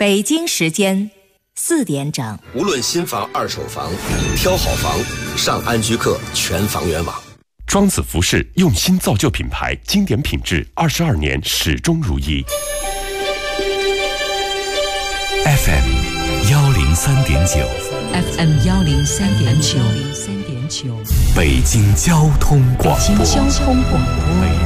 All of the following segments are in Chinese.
北京时间4点整。 无论新房、二手房，挑好房，上安居客全房源网。 庄子服饰用心造就品牌，经典品质，22年始终如一。 FM 103.9 FM 103.9 北京交通广播。 北京交通广播。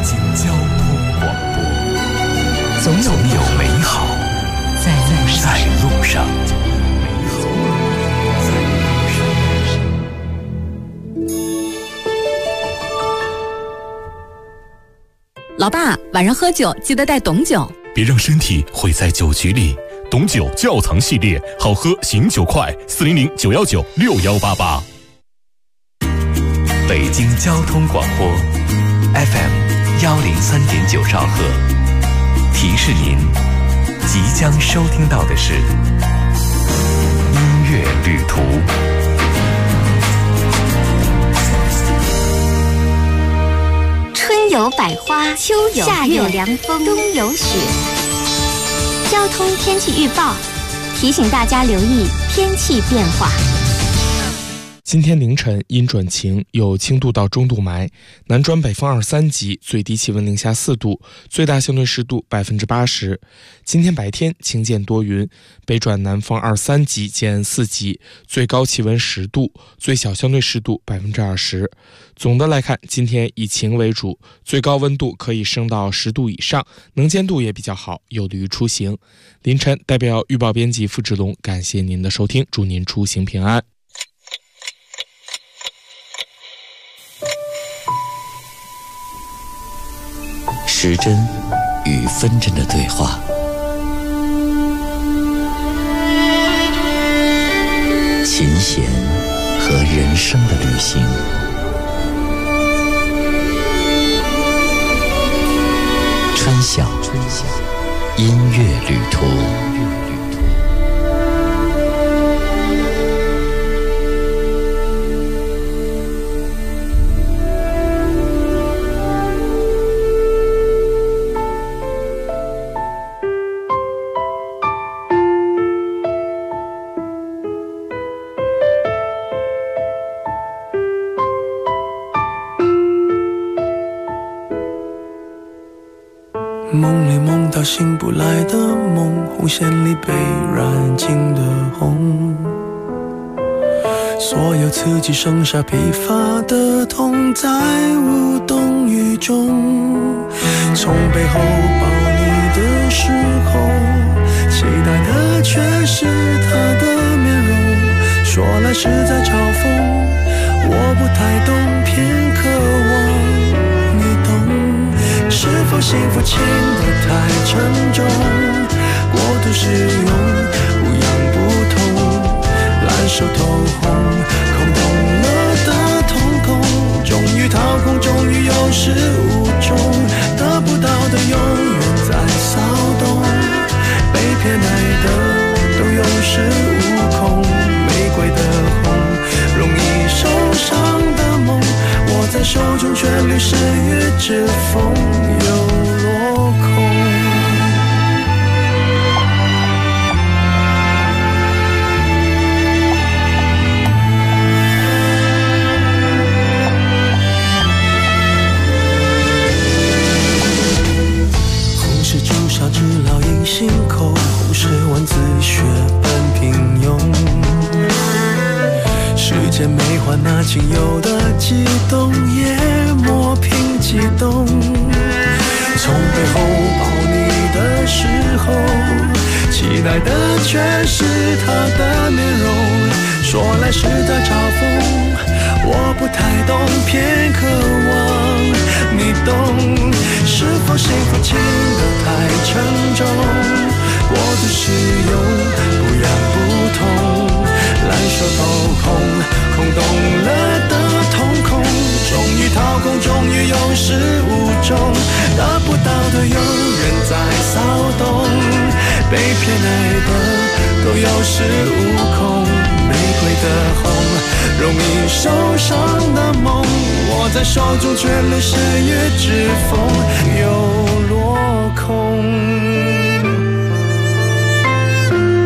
总有美好在路上。 老爸，晚上喝酒记得带董酒， 别让身体毁在酒局里。董酒窖藏系列，好喝醒酒快，400-919-6188。北京交通广播 FM 103.9兆赫，提示您即将收听到的是音乐旅途。 春有百花，秋有夏有凉风，冬有雪。交通天气预报提醒大家留意天气变化。 今天凌晨阴转晴，有轻度到中度霾，南转北风2、3级，最低气温零下4度，最大相对湿度80%。今天白天晴间多云，北转南风2、3级见4级，最高气温10度，最小相对湿度20%。总的来看，今天以晴为主，最高温度可以升到10度以上，能见度也比较好，有利于出行。凌晨代表预报编辑付志龙，感谢您的收听，祝您出行平安。 时针与分针的对话，琴弦和人生的旅行，春晓音乐旅途。 梦里梦到醒不来的梦，红线里被染尽的红，所有刺激剩下疲乏的痛，在无动于衷。从背后抱你的时候，期待的却是他的面容，说来是在嘲讽，我不太懂，偏渴望你懂。是否幸福轻得太沉重，过度使用不痒不痛，烂熟透红，空洞了的瞳孔，终于掏空，终于有始无终，得不到的永远在骚动，被偏爱的都有恃无恐，玫瑰的红，容易受伤的梦，握在手中却流失于指缝，又落空。红是朱砂痣烙印心口，红是万字血般平庸，时间没换那仅有的悸动，也磨平激动。从背后抱你的时候，期待的却是他的面容，说来是在嘲讽，我不太懂，偏渴望你懂。是否幸福轻得太沉重，过度使用不痒不痛，烂熟透空，空洞了的瞳孔，终于掏空，终于有始无终，得不到的永远在骚动，被偏爱的都有恃无恐，玫瑰的红，容易受伤的梦，握在手中却流失于指缝，又落空。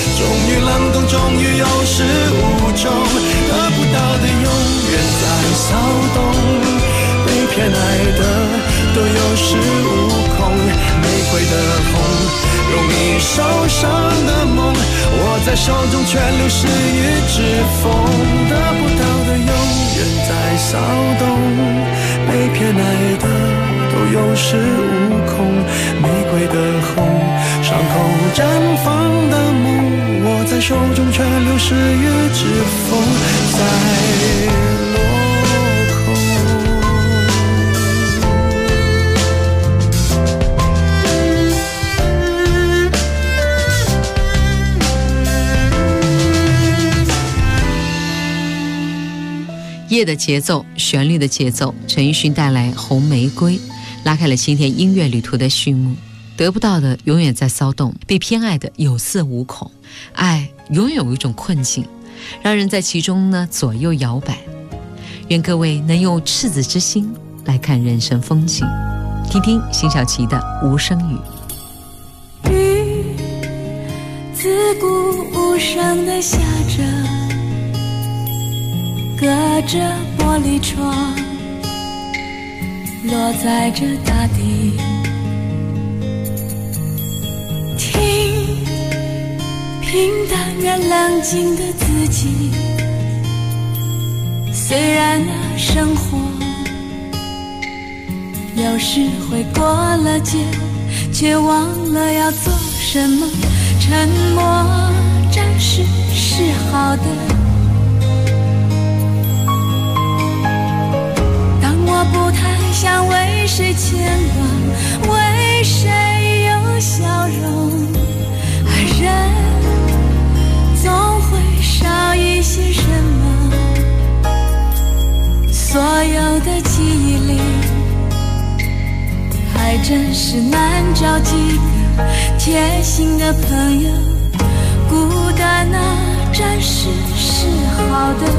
终于冷冻，终于有始无终，得不到的永远在骚动，被偏爱的都有恃无恐，玫瑰的红，容易受伤的梦，握在手中却流失于指缝，得不到的永远在骚动，被偏爱的都有恃无恐，玫瑰的红，伤口绽放的梦，握在手中却流失于指缝，在落空。 夜的节奏，旋律的节奏，陈奕迅带来《红玫瑰》，拉开了今天音乐旅途的序幕。得不到的永远在骚动，被偏爱的有恃无恐，爱永远有一种困境，让人在其中呢左右摇摆。愿各位能用赤子之心来看人生风景。听听辛晓琪的《无声语》。 雨自顾无声地下着，隔着玻璃窗，落在这大地。听平淡而冷静的自己，虽然生活有时会过了界，却忘了要做什么。沉默暂时是好的，当我不太想为谁牵挂，为谁有笑容，而人总会少一些什么。所有的记忆里，还真是难找几个贴心的朋友，孤单啊，暂时是好的。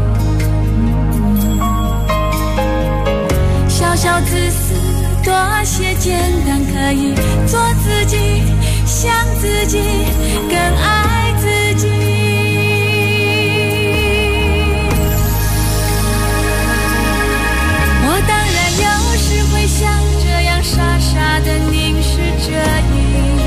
小小自私，多些简单，可以做自己，想自己，更爱自己。我当然有时会像这样傻傻的凝视着你，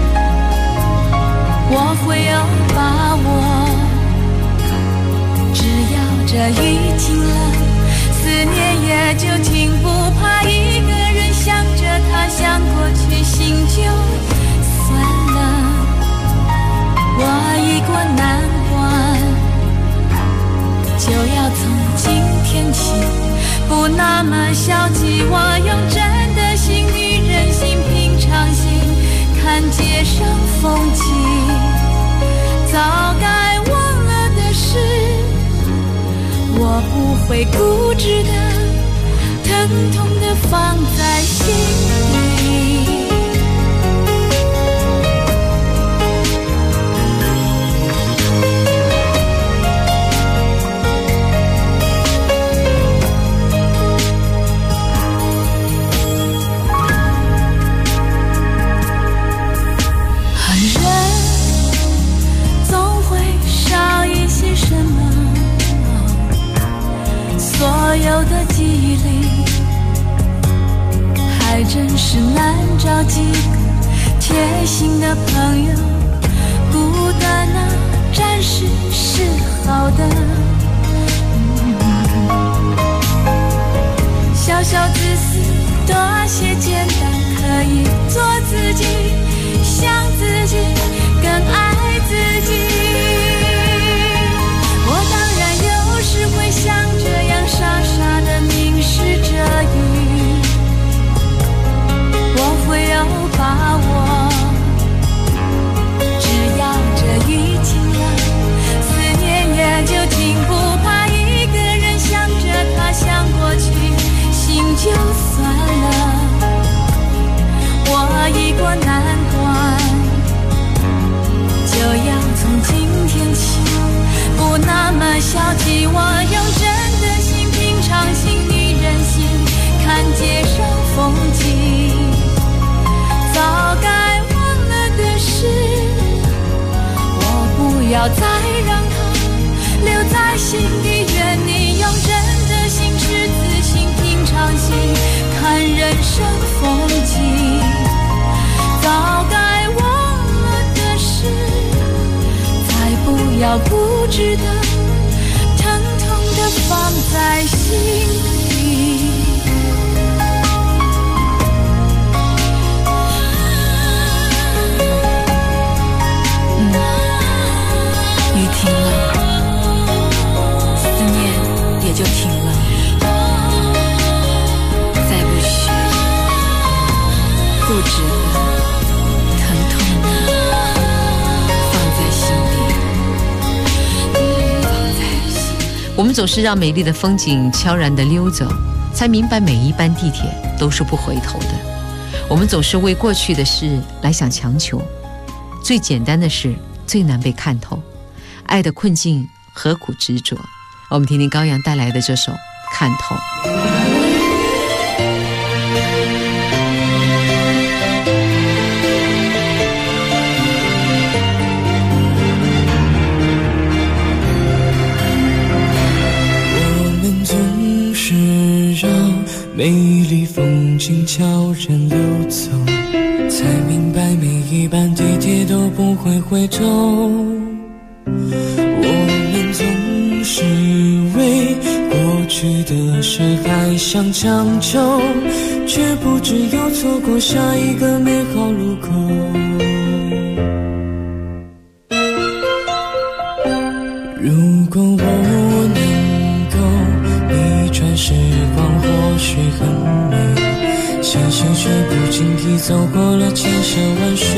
我会有把握，只要这雨停了，思念也就停，不怕一个人想着他，想过去心就酸了。我一过难关，就要从今天起不那么消极，我用真的心与人心平常心看街上风景，早该忘了的事，我不会固执的疼痛的放在心里。所有的记忆里，还真是难找几个贴心的朋友，孤单啊，暂时是好的。小小自私，多些简单，可以做自己，想自己，更爱自己。我当然有时会像这样傻傻的凝视着雨，我会有把握，只要这雨停要再让它留在心底。愿你用真的心、赤子心、平常心看人生风景。早该忘了的事，再不要固执的、疼痛的放在心里。雨停了，思念也就停了，再不许固执的、疼痛的放在心底。 我们总是让美丽的风景悄然地溜走，才明白每一班地铁都是不回头的。我们总是为过去的事来想强求，最简单的事最难被看透。爱的困境何苦执着？我们听听高阳带来的这首《看透》。 我们总是让美丽风景悄然溜走，才明白每一班地铁都不会回头。我们总是为过去的事还想强求，却不知又错过下一个美好路口。如果我能够逆转时光，或许很美，现实却不经意走过了千山万水。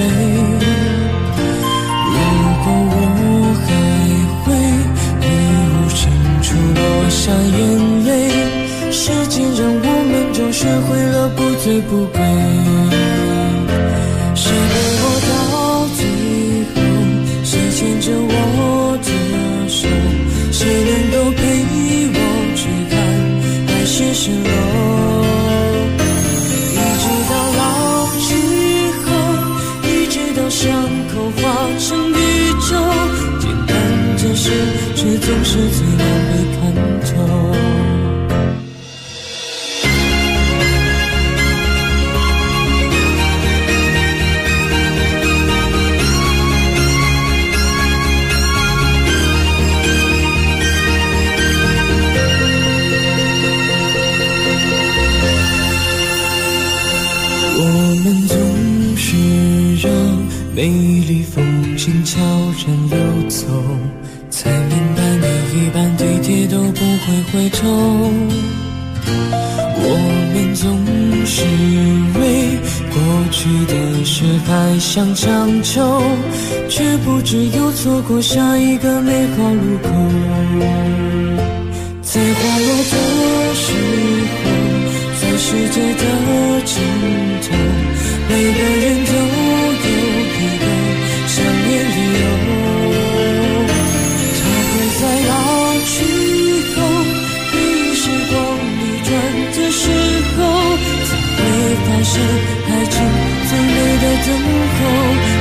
如果我还会义无深处落下眼泪，时间让我们都学会了不醉不归。谁陪我到最后，谁牵着我的手，谁能够陪我去看海市蜃楼。一直到老去后，一直到伤口化成宇宙，简单的事却总是最难被看透。我们总是让美丽风景悄然溜走，才明白每一班地铁都不会回头。我们总是为过去的事还想强求，却不知又错过下一个美好路口。在花落的时候，在世界的尽头，每个人都有一个想念理由。它会在老去后，回忆时光逆转的时候，才会发现爱情最美的等候。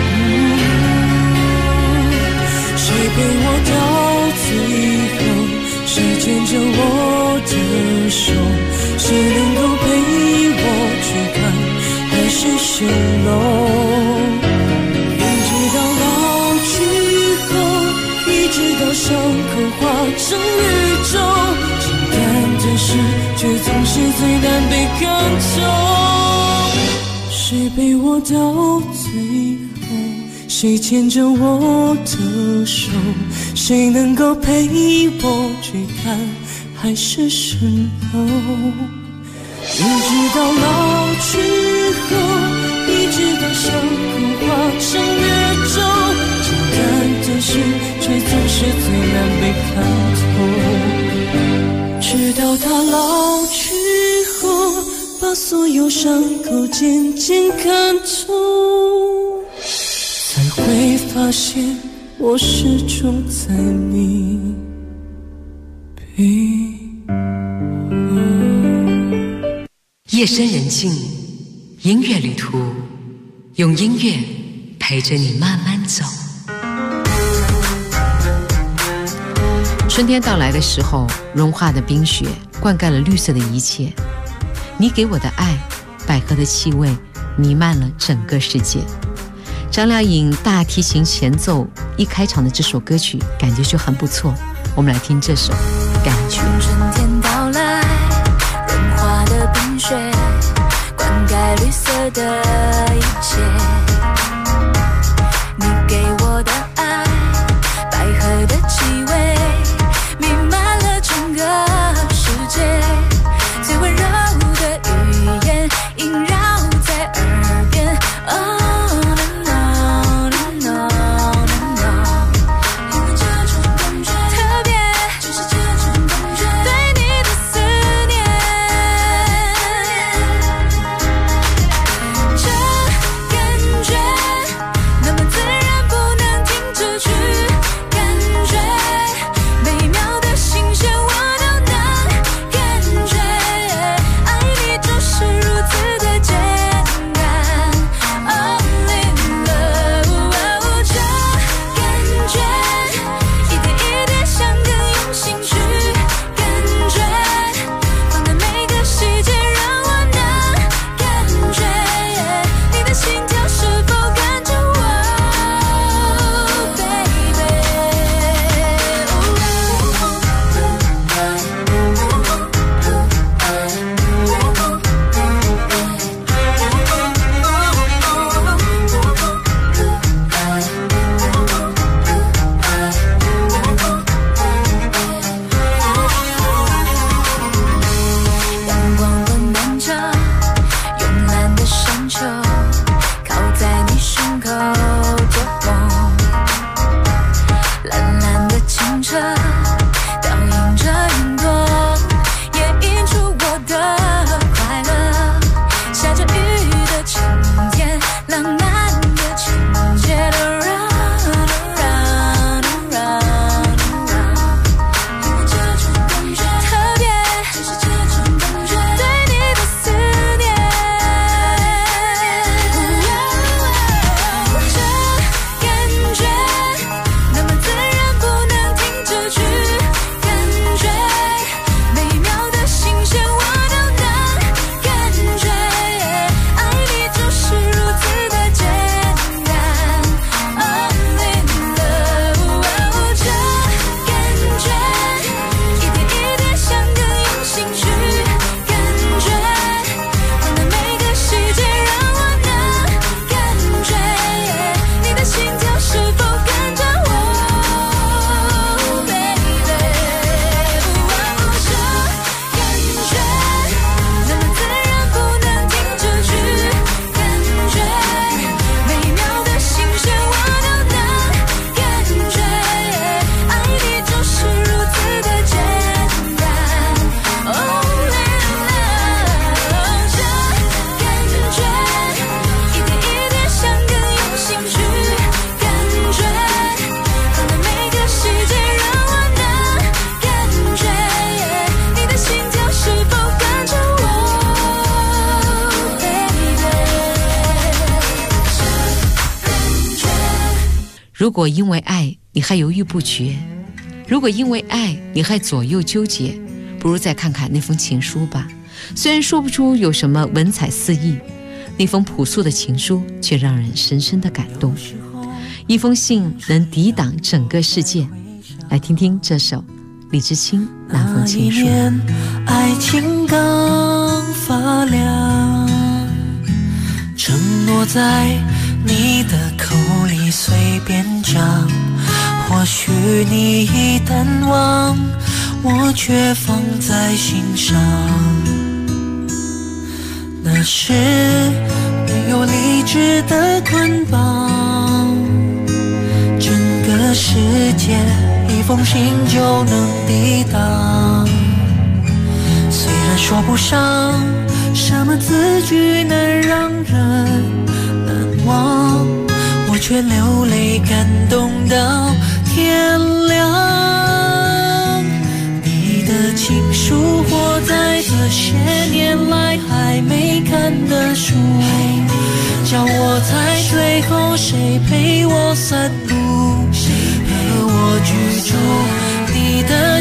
谁陪我到最后，谁牵着我的手，谁能够陪我去看海市蜃楼。一直到老去后，一直到伤口化成宇宙，简单的事却总是最难被看透。谁陪我到最后，谁牵着我的手，谁能够陪我去看海市蜃楼。一直到老去后，一直到伤口化成宇宙，简单的事却总是最难被看透。直到他老去后，把所有伤口渐渐看透，才会发现我始终在你背夜深人静，音乐旅途，用音乐陪着你慢慢走。 春天到来的时候，融化的冰雪灌溉了绿色的一切。你给我的爱，百合的气味弥漫了整个世界。张靓颖大提琴前奏一开场的这首歌曲，感觉就很不错。我们来听这首《感觉》。 春天到来，融化的冰雪灌溉绿色的一切。你给我的爱，百合的气味弥漫了整个世界。最温柔的语言萦绕在耳边。 如果因为爱你还犹豫不决，如果因为爱你还左右纠结，不如再看看那封情书吧。虽然说不出有什么文采四溢，那封朴素的情书却让人深深的感动。一封信能抵挡整个世界。来听听这首李知青那封情书。 那一年爱情刚发亮，承诺在你的口里随便讲，或许你已淡忘，我却放在心上。那是没有理智的捆绑，整个世界一封信就能抵挡。虽然说不上什么字句能让人难忘，我却流泪感动到天亮。你的情书活在这些年来还没看的书，叫我猜最后谁陪我散步，谁陪我居住。你的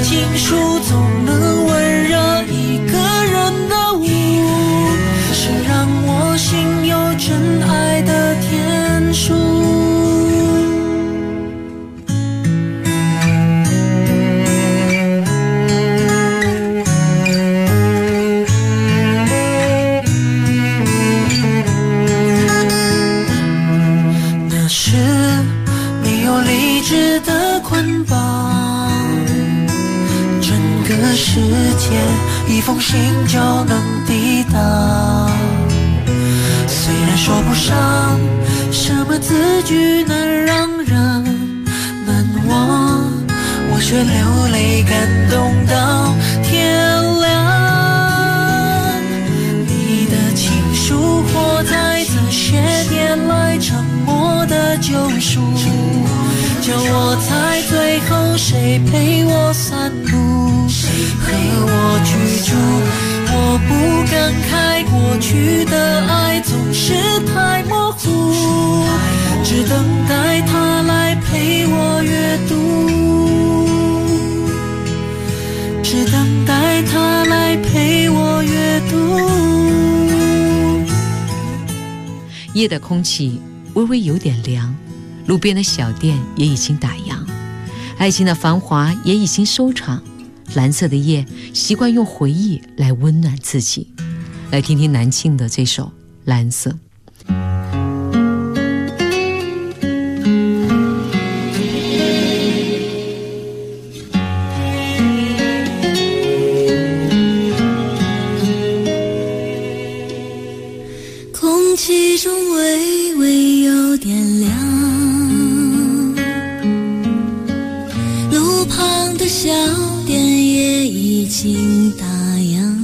世界，一封信就能抵达。虽然说不上什么字句能让人难忘，我却流泪感动到天亮。你的情书活在这些年来沉默的救赎，叫我猜最后谁陪我散步，和我居住。我不感慨过去的爱总是太模糊，只等待他来陪我阅读，只等待他来陪我阅读。 夜的空气微微有点凉，路边的小店也已经打烊，爱情的繁华也已经收场。蓝色的夜习惯用回忆来温暖自己，来听听南庆的这首《蓝色》。 空气中微微有点凉，路旁的小店也已经打烊，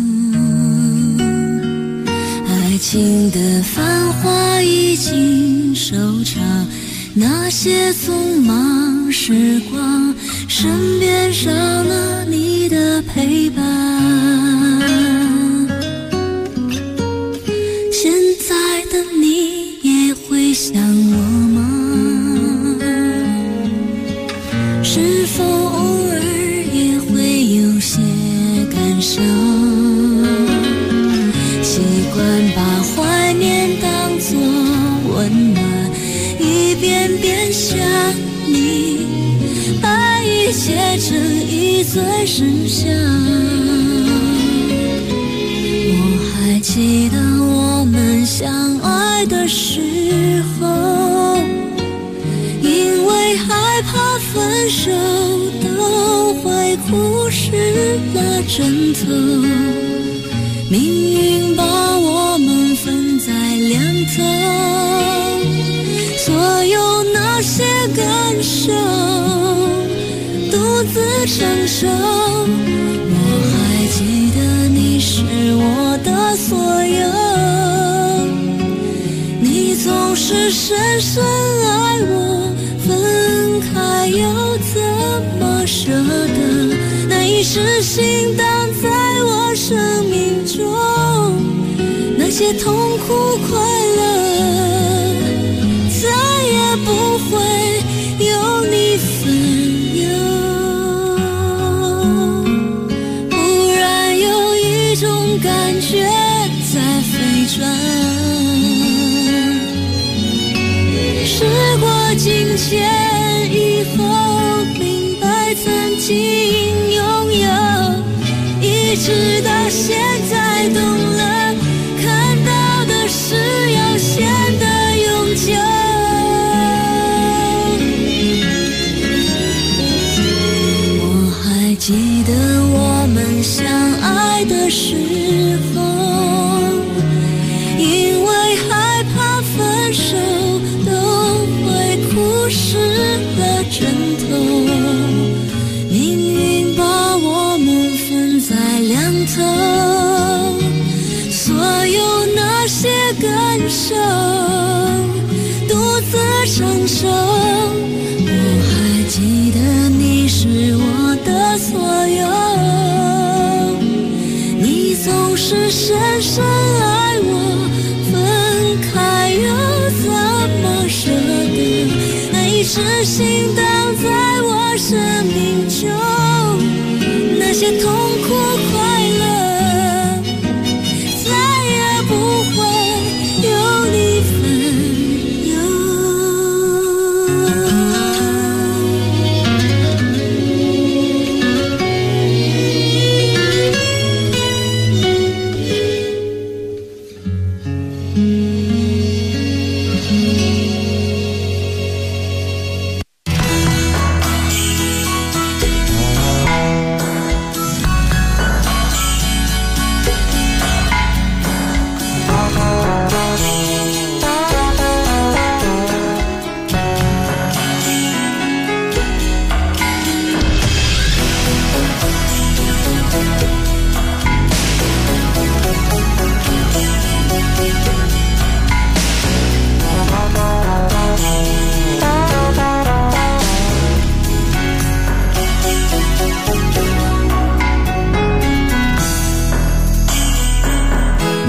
爱情的繁华已经收场，那些匆忙时光，身边少了你的陪伴。现在的你也会想我吗？是否偶尔也会有些感伤？习惯把怀念当作温暖，一遍遍想你，把一切成一醉深香。我还记得我们相爱的时候，因为害怕分手都会哭湿了枕头，命运把我们分在两头，所有那些感受独自承受。我还记得你是我的所有，你总是深深爱我，分开又怎么舍得？那一世心荡在我生命中，那些痛苦快乐再也不会有你分忧。忽然有一种感觉在飞转，时过境迁以后，明白曾经拥有，一直到现在懂了，看到的是有限的永久。我还记得我们相爱的时候，因为害怕分手都会哭湿了枕头，命运把我们分在两头，所有那些感受独自承受。我还记得你是我的所有，你总是深深爱我，分开又怎么舍得？那一世心荡在我生命中，那些痛苦快乐再也不会有你分忧。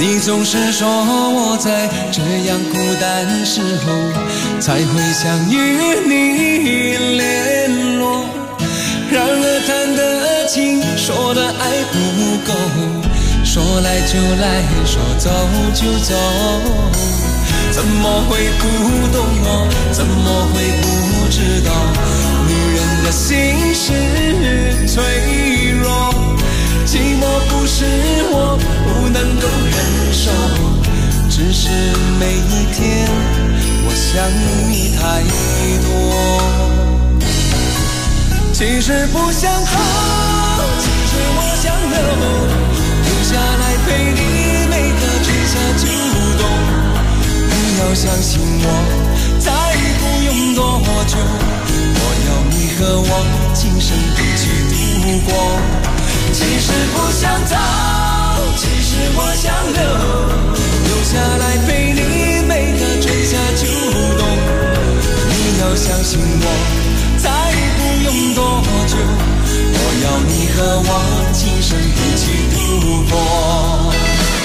你总是说我在这样孤单时候才会想与你联络，然而谈的情，说的爱不够，说来就来，说走就走，怎么会不懂我，怎么会不知道女人的心是脆弱，寂寞不是我不能够忍受，只是每一天我想你太多。其实不想走，其实我想留下来陪你每个春夏秋冬。你要相信我，再不用多久，我要你和我今生一起度过。其实不想走，其实我想留下来陪你每个春夏秋冬。你要相信我，再不用多久，我要你和我今生一起度过。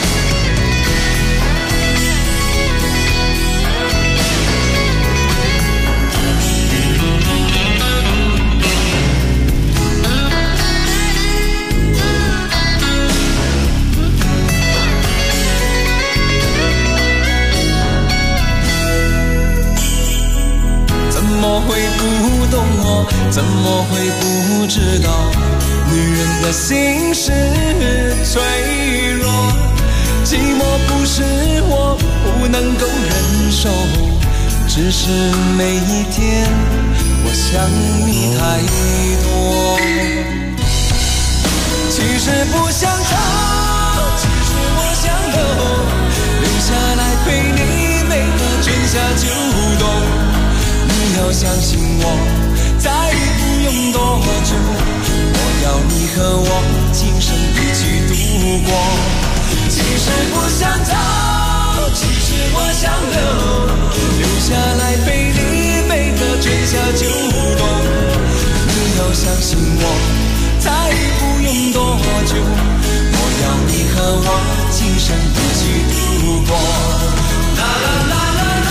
怎么会不懂我，怎么会不知道女人的心是脆弱，寂寞不是我不能够忍受，只是每一天我想你太多。其实不想走，其实我想留下来陪你每个春夏秋冬。你要相信我，再不用多久，我要你和我今生一起度过。其实不想走，其实我想留下来陪你每个春夏秋冬。你要相信我，再不用多久，我要你和我今生一起度过。啦啦啦啦啦。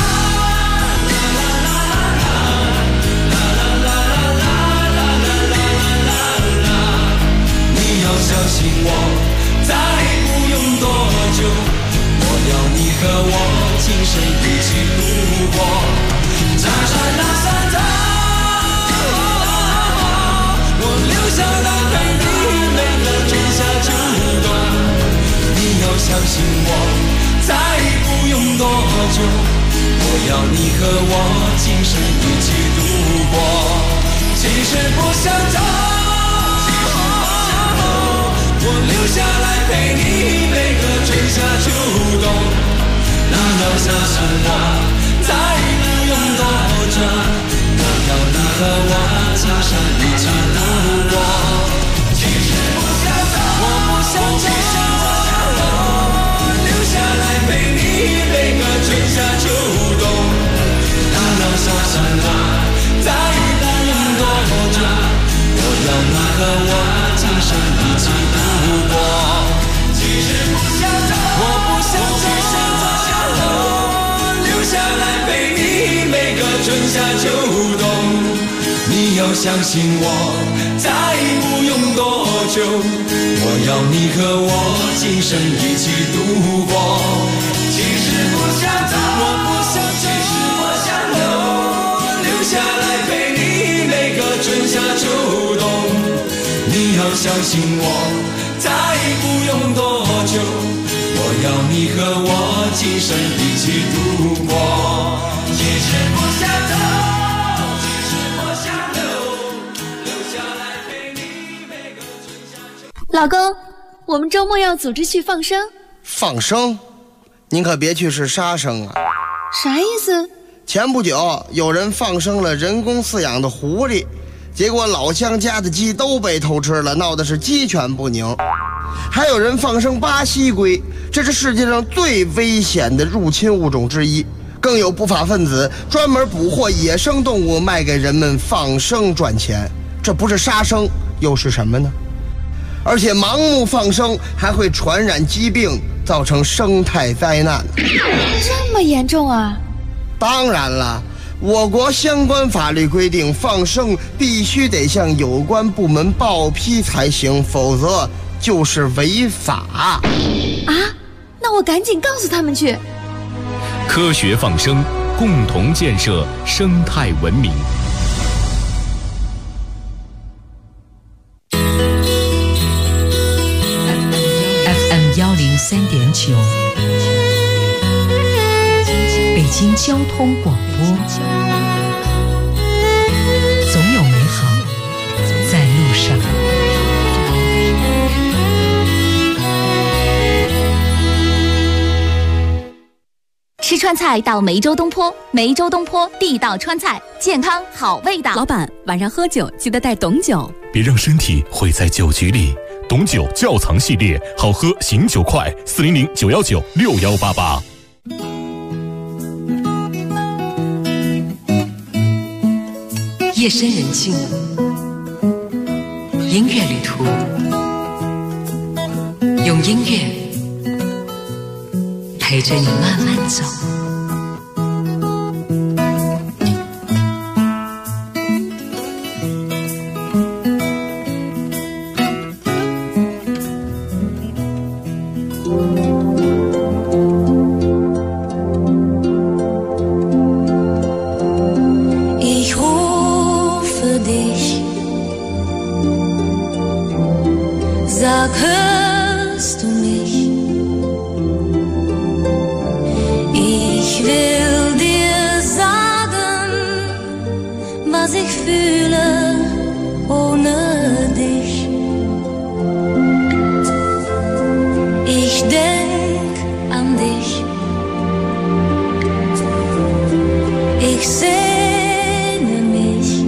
相信我，再不用多久，我要你和我今生一起度过。沙沙那沙沙，我留下来陪你每个春夏秋冬。你要相信我，再不用多久，我要你和我今生一起度过。其实不想走，我留下来陪你每个春夏秋冬。你要相信我，再不用多久，我要你和我今生一起度过。其实不想走，我不想走，留下来陪你每个春夏秋冬。你要相信我，再不用多久，我要你和我今生一起度过。其实不想走，我不想走，留下来陪你每个春夏秋冬。你要相信我，再不用多久，我要你和我今生一起度过。其实不想走，我不想走，其实我想留下来陪你每个春夏秋冬。你要相信我，再不用多久，我要你和我今生一起度过。其实不想走，其实我想留下来陪你每个春夏秋冬。 老公，我们周末要组织去放生。 放生？您可别去是杀生啊！ 啥意思？ 前不久有人放生了人工饲养的狐狸，结果老乡家的鸡都被偷吃了，闹得是鸡犬不宁。还有人放生巴西龟，这是世界上最危险的入侵物种之一。更有不法分子专门捕获野生动物卖给人们放生赚钱，这不是杀生又是什么呢？而且盲目放生还会传染疾病， 造成生态灾难。 这么严重啊？ 当然了，我国相关法律规定，放生必须得向有关部门报批才行，否则就是违法。 啊？那我赶紧告诉他们去。 科学放生，共同建设生态文明。 FM103.9，北京交通广播，总有美好在路上。 吃川菜到梅州东坡，梅州东坡地道川菜，健康好味道。 老板，晚上喝酒记得带董酒， 别让身体毁在酒局里。董酒窖藏系列，好喝醒酒快，400-919-6188。 夜深人静，音乐旅途，用音乐陪着你慢慢走。 Hörst du mich? Ich will dir sagen, was ich fühle ohne dich. Ich denk an dich. Ich sehne mich.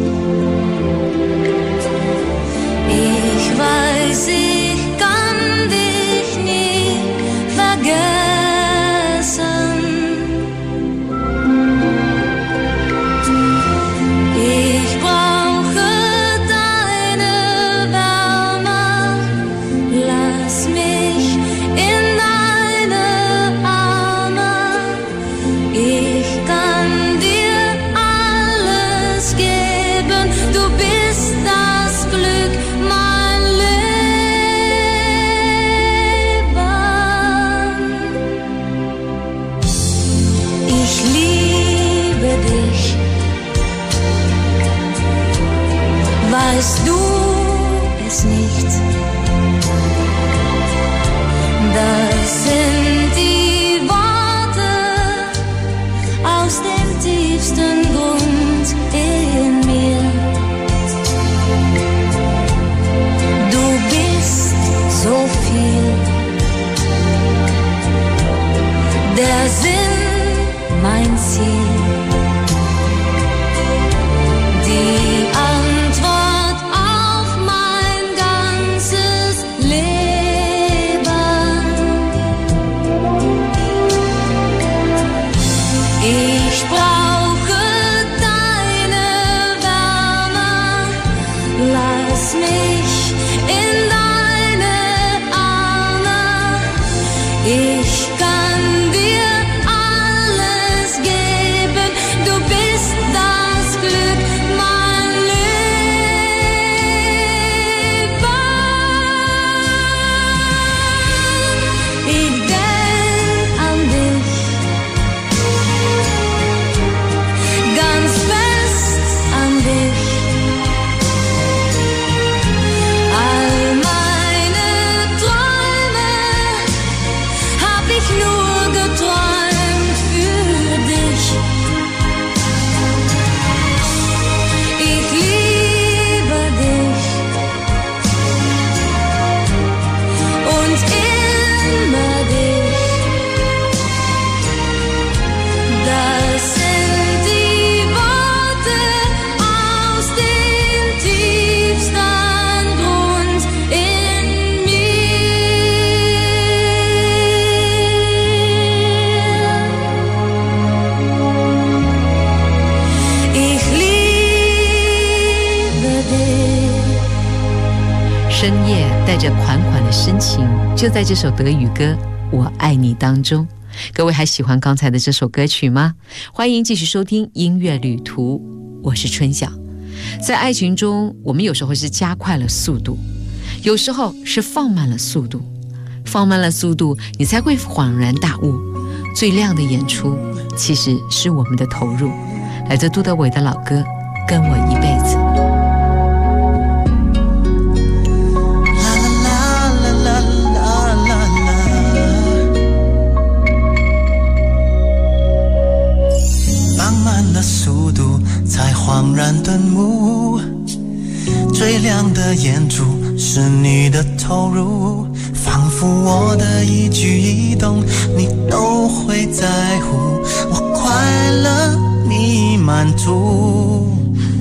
Ich weiß, ich kann dich nie vergessen. Ich brauche deine Wärme. Lass mich in deine Arme. Ich kann dir alles geben. Du bist das Glück, mein Leben. Ich liebe dich. Weißt du es nicht? Das sind die Worte aus dem tiefsten Grund in mir. Du bist so viel, der Sinn, mein Ziel, die Antwort auf mein ganzes Leben. Ich brauche deine Wärme. Lass mich in deine Arme. Ich kann dir alles geben. Du bist das Glück, mein Leben. Ich denk an dich, ganz fest an dich. All meine Träume hab ich nur geträumt für dich. Ich liebe dich und immer dich. Das sind die Worte aus dem tiefsten Grund in mir. Ich liebe dich. 深夜带着款款的深情，就在这首德语歌《 我爱你当中。各位还喜欢刚才的这首歌曲吗？欢迎继续收听音乐旅途，我是春晓。在爱情中，我们有时候是加快了速度，有时候是放慢了速度。放慢了速度，你才会恍然大悟，最亮的演出其实是我们的投入。来自杜德伟的老歌《跟我一辈子》。 放慢了速度，才恍然顿悟，最亮的演出是你的投入，仿佛我的一举一动你都会在乎，我快乐你满足，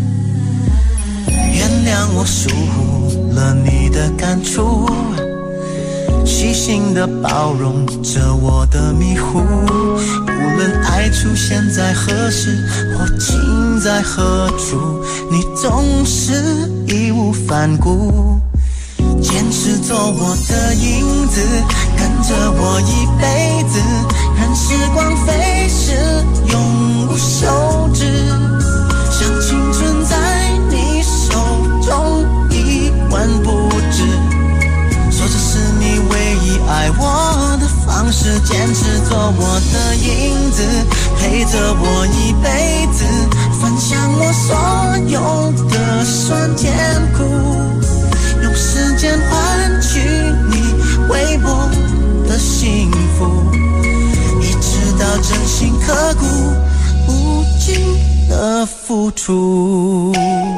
原谅我疏忽了你的感触，细心的包容着我的迷糊，无论爱出现在何时或情在何处，你总是义无反顾，坚持做我的影子，跟着我一辈子，任时光飞逝，永无休止，像青春在你手中一文不值，说这是你唯一爱我的方式，坚持做我的影子，陪着我一辈子，分享我所有的酸甜苦，用时间换取你微薄的幸福，一直到真心刻骨无尽的付出。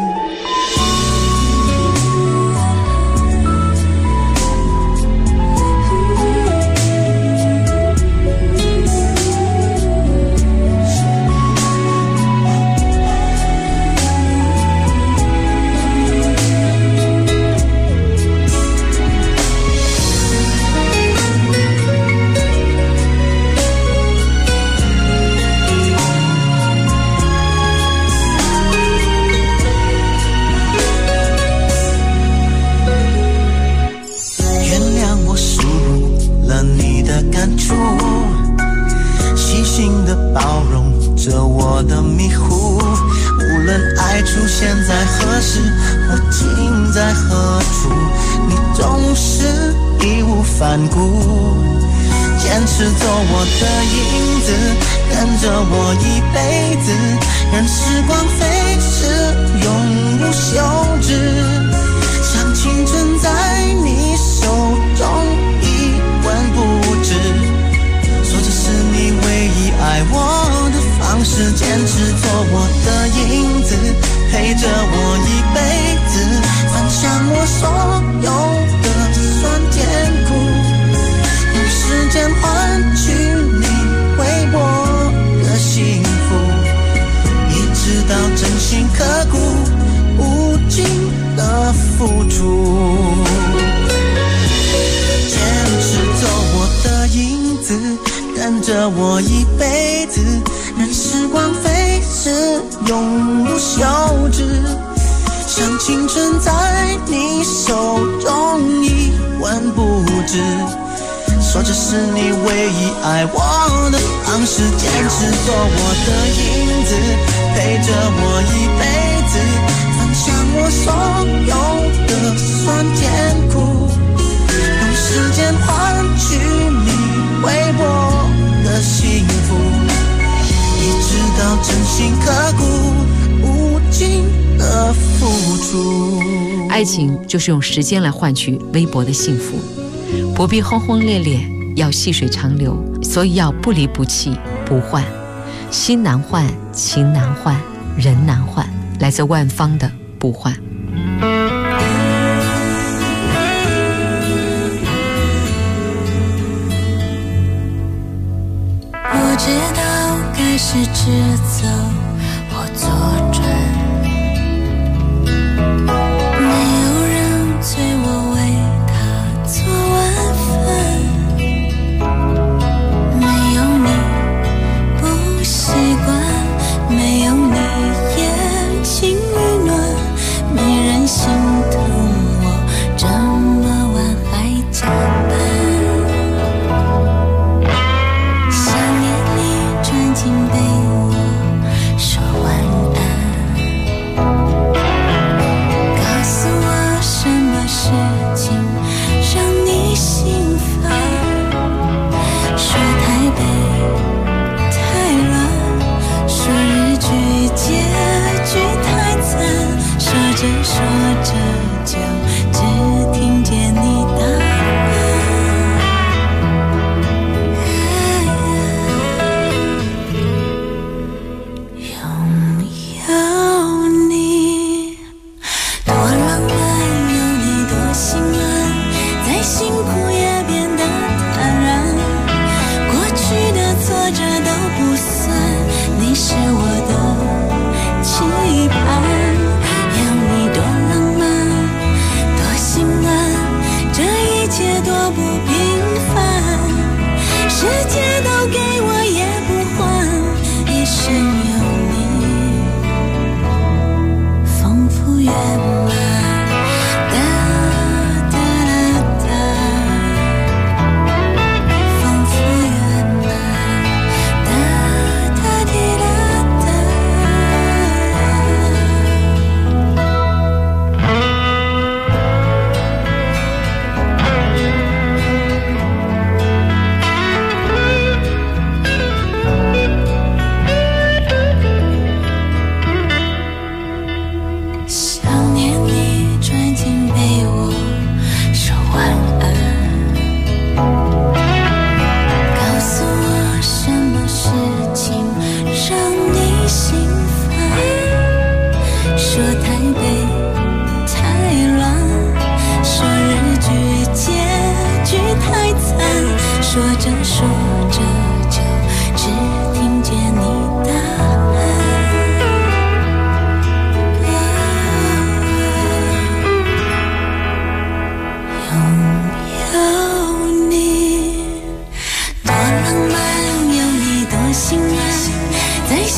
细心的包容着我的迷糊，无论爱出现在何时或情在何处，你总是义无反顾，坚持做我的影子，跟着我一辈子，任时光飞逝，永无休止，像青春在你手中一文不值，说这是你唯一爱我的方式，坚持做我的影子，陪着我一辈子，分享我所有的酸甜苦，用时间换取你微薄的幸福，一直到真心刻骨无尽的付出，坚持做我的影子，跟着我一辈子，任时光飞逝，永无休止，像青春在你手中一文不值，说这是你唯一爱我的方式，坚持做我的影子，陪着我一辈子，分享我所有的酸甜苦，用时间换取你微薄的幸福，一直到真心刻骨无尽的付出。 爱情就是用时间来换取微薄的幸福，不必轰轰烈烈，要细水长流，所以要不离不弃不换，心难换，情难换，人难换。来自万芳的不换。 我知道该是直走或左转，没有人催我为他做晚饭，没有你不习惯，没有你也情意暖，没人心疼我这么晚还加班。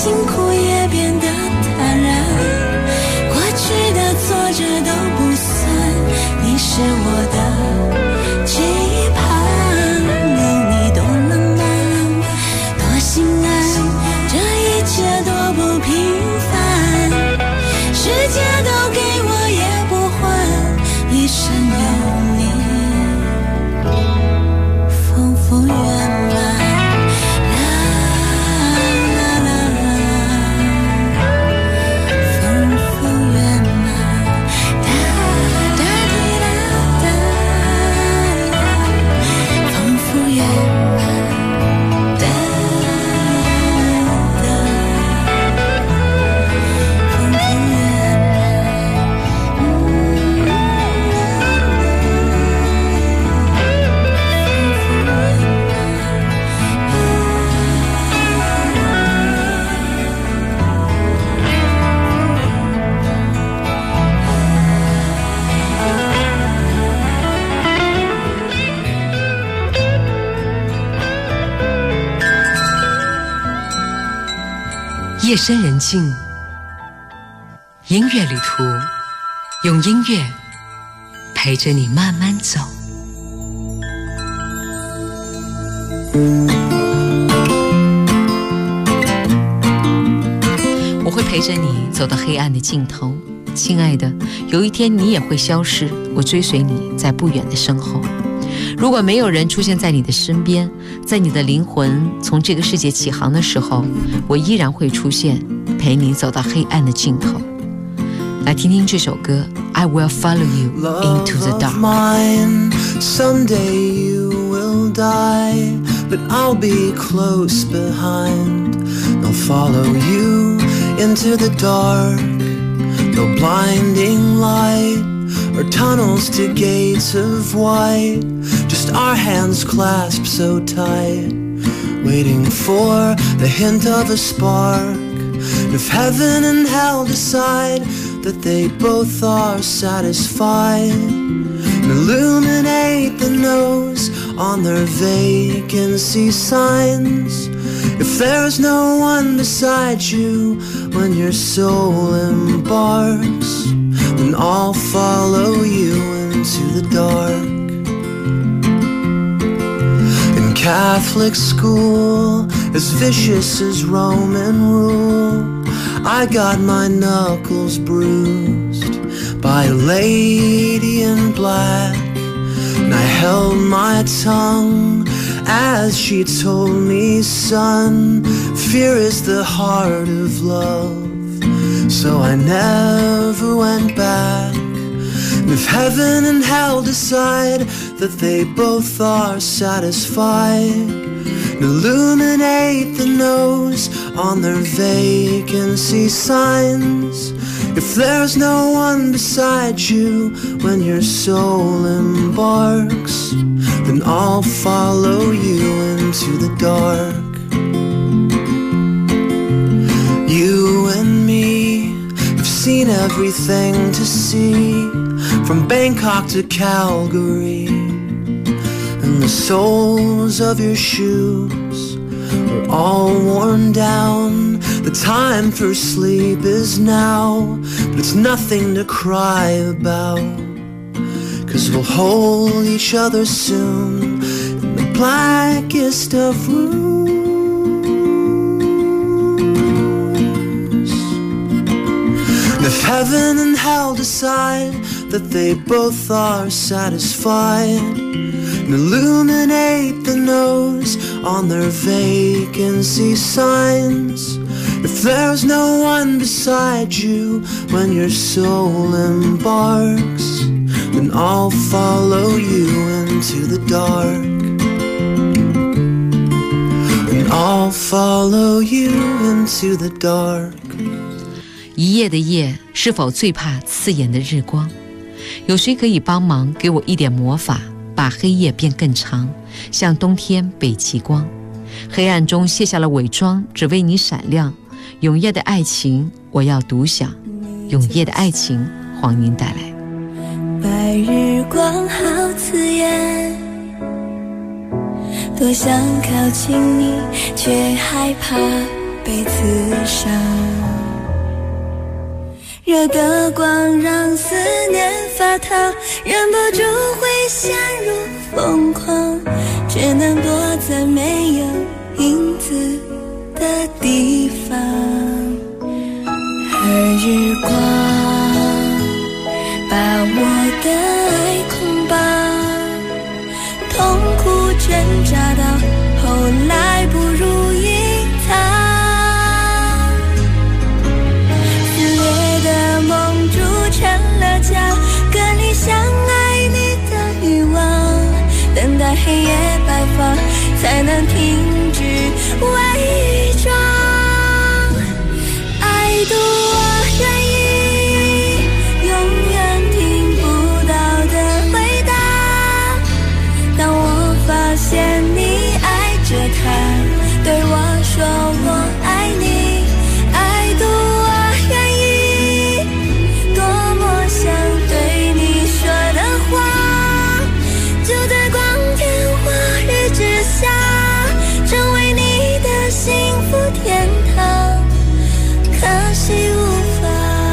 辛苦也变得坦然，过去的挫折都不算，你是我的期盼，有你多浪漫，多心安，这一切多不平凡，世界都给我也不换，一生有你丰富圆满。 夜深人静，音乐旅途，用音乐陪着你慢慢走。我会陪着你走到黑暗的尽头，亲爱的，有一天你也会消失，我追随你在不远的身后。如果没有人出现在你的身边，在你的灵魂从这个世界起航的时候，我依然会出现，陪你走到黑暗的尽头。来听听这首歌 I will follow you into the dark. Mine, someday you will die, but I'll be close behind. I'll follow you into the dark. No blinding light or tunnels to gates of white, just our hands clasped so tight, waiting for the hint of a spark. If heaven and hell decide that they both are satisfied, and illuminate the nose on their vacancy signs. If there's no one beside you when your soul embarks, then I'll follow you into the dark. In Catholic school, as vicious as Roman rule, I got my knuckles bruised by a lady in black, and I held my tongue as she told me, son, fear is the heart of love. So I never went back. And if heaven and hell decide that they both are satisfied, illuminate the nose on their vacancy signs. If there's no one beside you when your soul embarks, then I'll follow you into the dark. You and me have seen everything to see, from Bangkok to Calgary, and the soles of your shoes are all worn down. The time for sleep is now, but it's nothing to cry about, 'cause we'll hold each other soon in the blackest of rooms. And if heaven and hell decide that they both are satisfied, and illuminate the nose on their vacancy signs, if there's no one beside you when your soul embarks, then I'll follow you into the dark. And I'll follow you into the dark. 一夜的夜，是否最怕刺眼的日光？有谁可以帮忙给我一点魔法，把黑夜变更长，像冬天北极光？黑暗中卸下了伪装，只为你闪亮。永夜的爱情，我要独享。永夜的爱情，黄宁带来。 白日光好刺眼，多想靠近你，却害怕被刺伤，热的光让思念发烫，忍不住会陷入疯狂，只能躲在没有影子的地方。而日光把我的爱捆绑，痛苦挣扎到后来不如隐藏，撕裂的梦筑成了墙，隔离想爱你的欲望，等待黑夜白发才能停止伪装。爱度我愿意，永远听不到的回答，当我发现你爱着他，对我说我爱你，爱度我愿意，多么想对你说的话，就在光天化日之下，成为你的幸福天堂，可惜无法。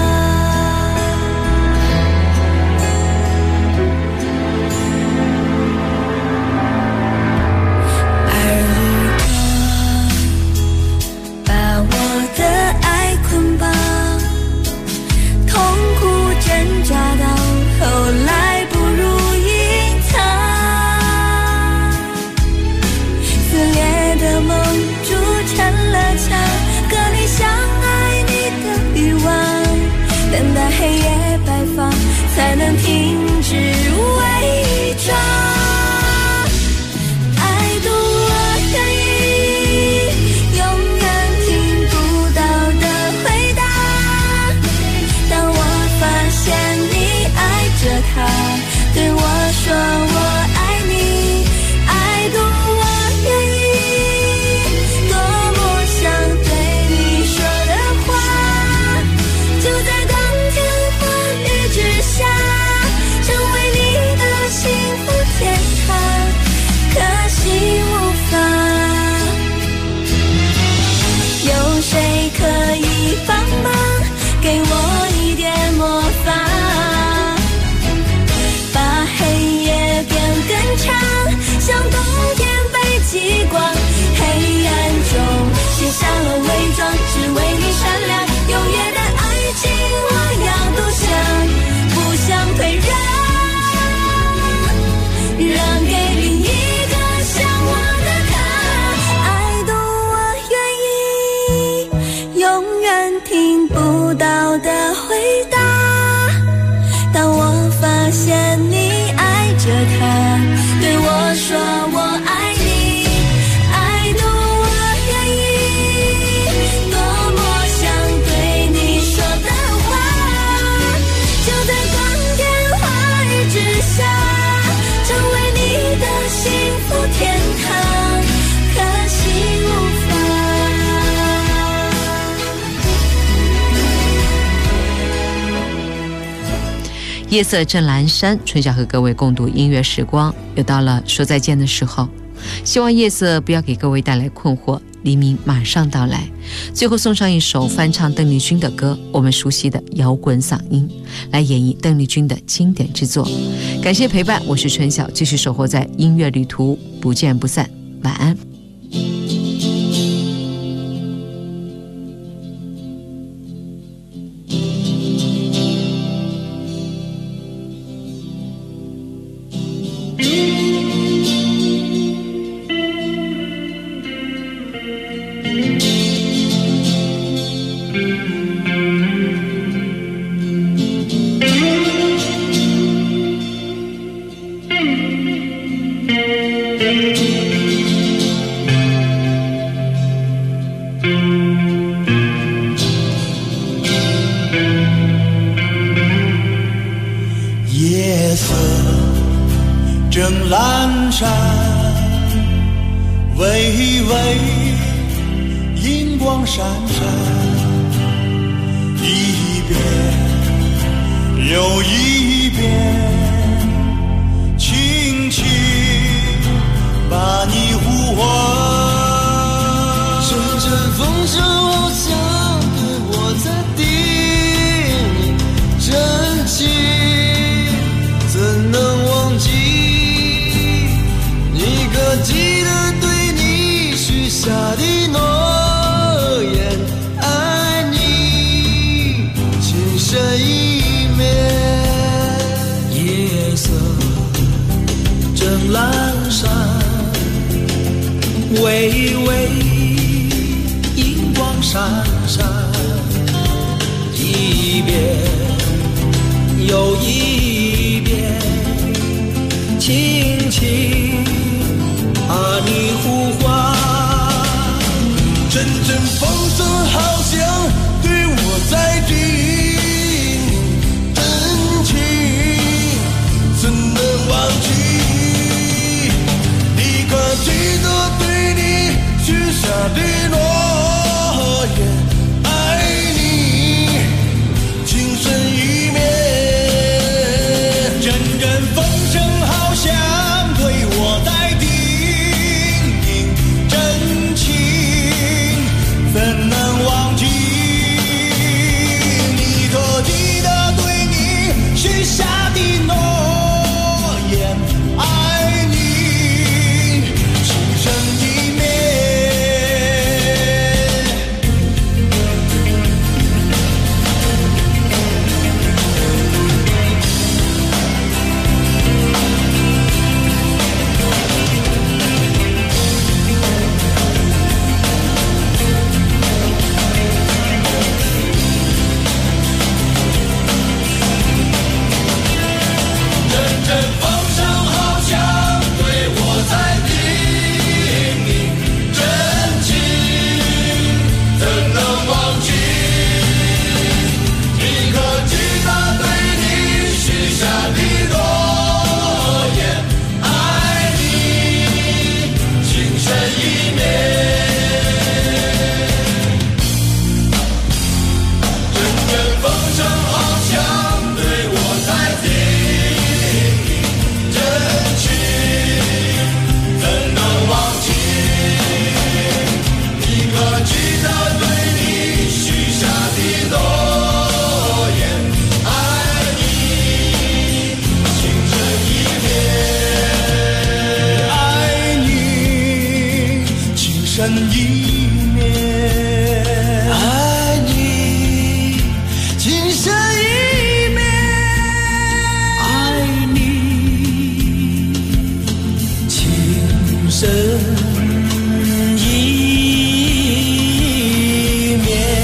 而日光把我的爱捆绑，痛苦挣扎到后来不如隐藏，撕裂的梦筑成了墙，隔离想爱你的欲望，等待黑夜白发才能停止伪装。爱度我愿意，永远听不到的回答，当我发现你爱着他，对我说我爱你，爱度我愿意，多么想对你说的话，就在光天化日之下，成为你的幸福天堂，可惜无法。有谁可以帮忙，给我一点魔法，把黑夜变更长，像冬天被极光，黑暗中卸下了伪装，只为你善良，永远的爱情我要独享，不想退让，让给另一个像我的他。爱度我愿意，永远听不到的回答，当我发现你爱着他，对我说我爱你，爱度我愿意，多么想对你说的话，就在光天化日之下，成为你的幸福天堂，可惜无法。 夜色正阑珊，春晓和各位共度音乐时光，又到了说再见的时候。希望夜色不要给各位带来困惑，黎明马上到来。最后送上一首翻唱邓丽君的歌，我们熟悉的摇滚嗓音，来演绎邓丽君的经典之作。感谢陪伴，我是春晓，继续守候在音乐旅途，不见不散，晚安。 夜色正阑珊，微微银光闪闪，一遍又一遍，轻轻把你呼唤。阵阵风声美色正阑珊，微微银光闪闪，一遍又一遍，轻轻把你呼唤。阵阵风声好像对我在叮咛，真情怎能忘记？你可记得对你许下的诺言？爱你情深意绵。阵阵风声好像对我在叮咛，真情怎能忘记？你可记得对你许下的诺言？爱你情深意绵。阵阵风声好像对我在叮咛，真情怎能忘记？你可记得对你许下的诺言？爱你情深意绵。阵阵风声好像对我在叮咛，真情怎能忘记？你可记得对你许下的诺言？爱你情深意绵，爱你情深意绵，爱你情深意绵，爱你情深意绵。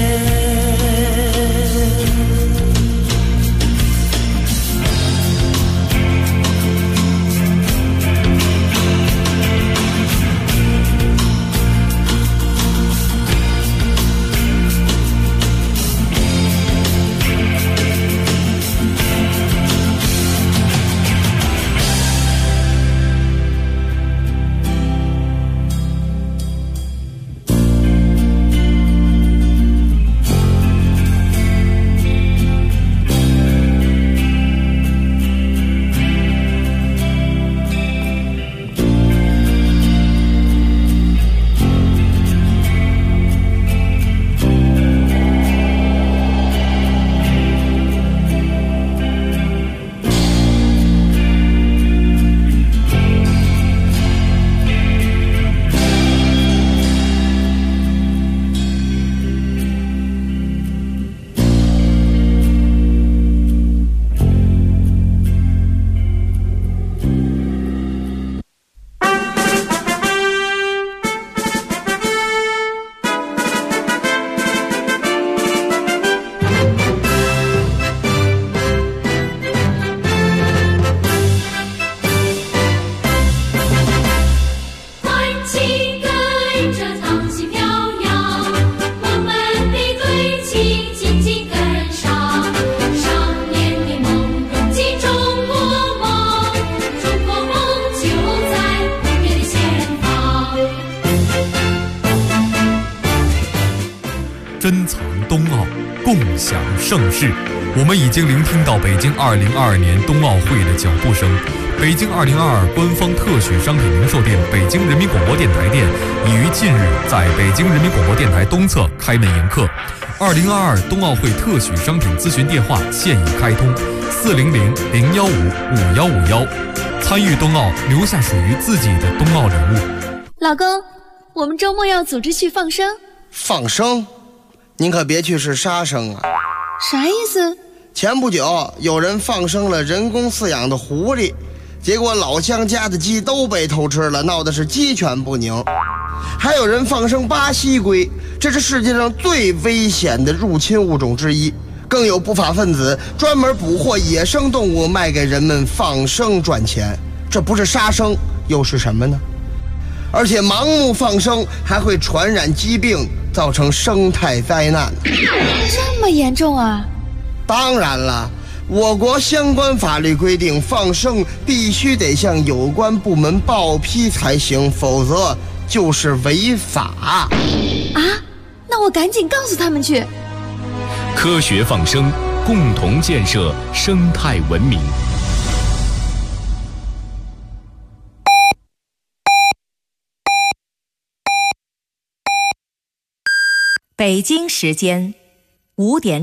珍藏冬奥，共享盛世。我们已经聆听到北京2022年冬奥会的脚步声。北京2022官方特许商品零售店北京人民广播电台店已于近日在北京人民广播电台东侧开门迎客。2022冬奥会特许商品咨询电话现已开通，400-015-5151。参与冬奥，留下属于自己的冬奥人物。 老公，我们周末要组织去放生。 放生？您可别去是杀生啊！ 啥意思？ 前不久有人放生了人工饲养的狐狸，结果老乡家的鸡都被偷吃了，闹得是鸡犬不宁。还有人放生巴西龟，这是世界上最危险的入侵物种之一。更有不法分子专门捕获野生动物卖给人们放生赚钱，这不是杀生又是什么呢？而且盲目放生还会传染疾病，造成生态灾难。 这么严重啊？ 当然了，我国相关法律规定，放生必须得向有关部门报批才行，否则就是违法。 啊？那我赶紧告诉他们去。 科学放生，共同建设生态文明。 北京时间5点。